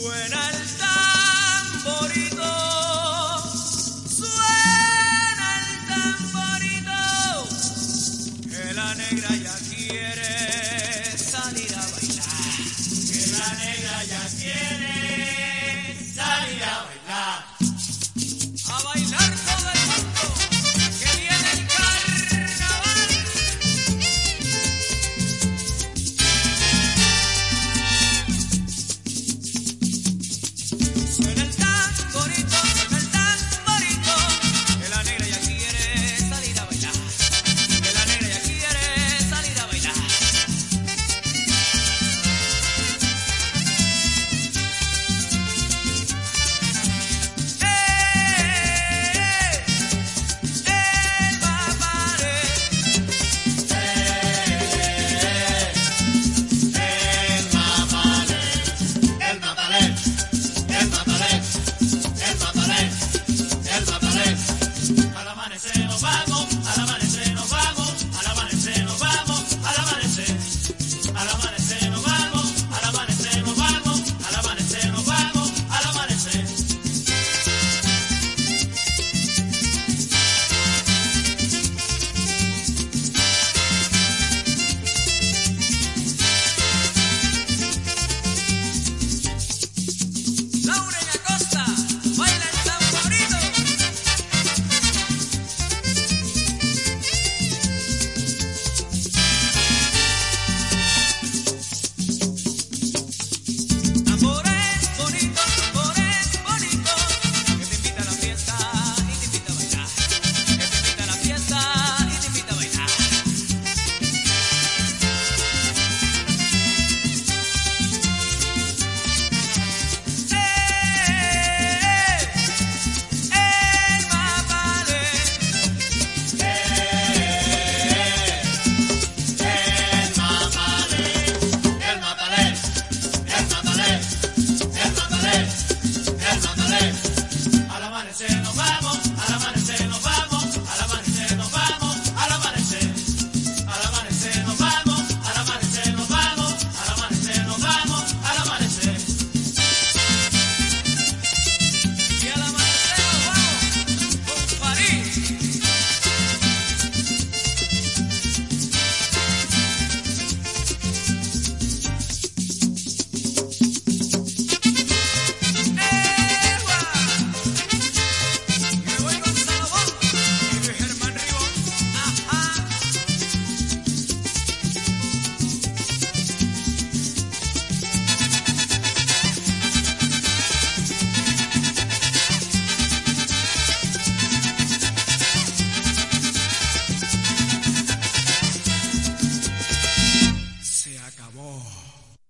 Suena el tamborito, suena el tamborito, que la negra ya quiere salir a bailar, que la negra ya quiere salir a bailar todo el mundo, que viene el carnaval. Suena el tamborito, que la negra ya quiere salir a bailar, que la negra ya quiere salir a bailar. Al amanecer nos vamos, al amanecer nos vamos, al amanecer nos vamos, al amanecer. Al amanecer nos vamos, al amanecer nos vamos, al amanecer nos vamos, al amanecer. Laura y Acosta, baila el tamborito. Tambores bonitos, que te invita a la fiesta y te invita a bailar, que te invita a la fiesta y te invita a bailar. Al amanecer nos vamos, al amanecer nos vamos, al amanecer nos vamos, al amanecer. Al amanecer nos vamos, al amanecer nos vamos, al amanecer nos vamos, al amanecer. Y al amanecer nos vamos con París. Me voy con Salomón y Luis Germán Ribón. Ajá. Se acabó.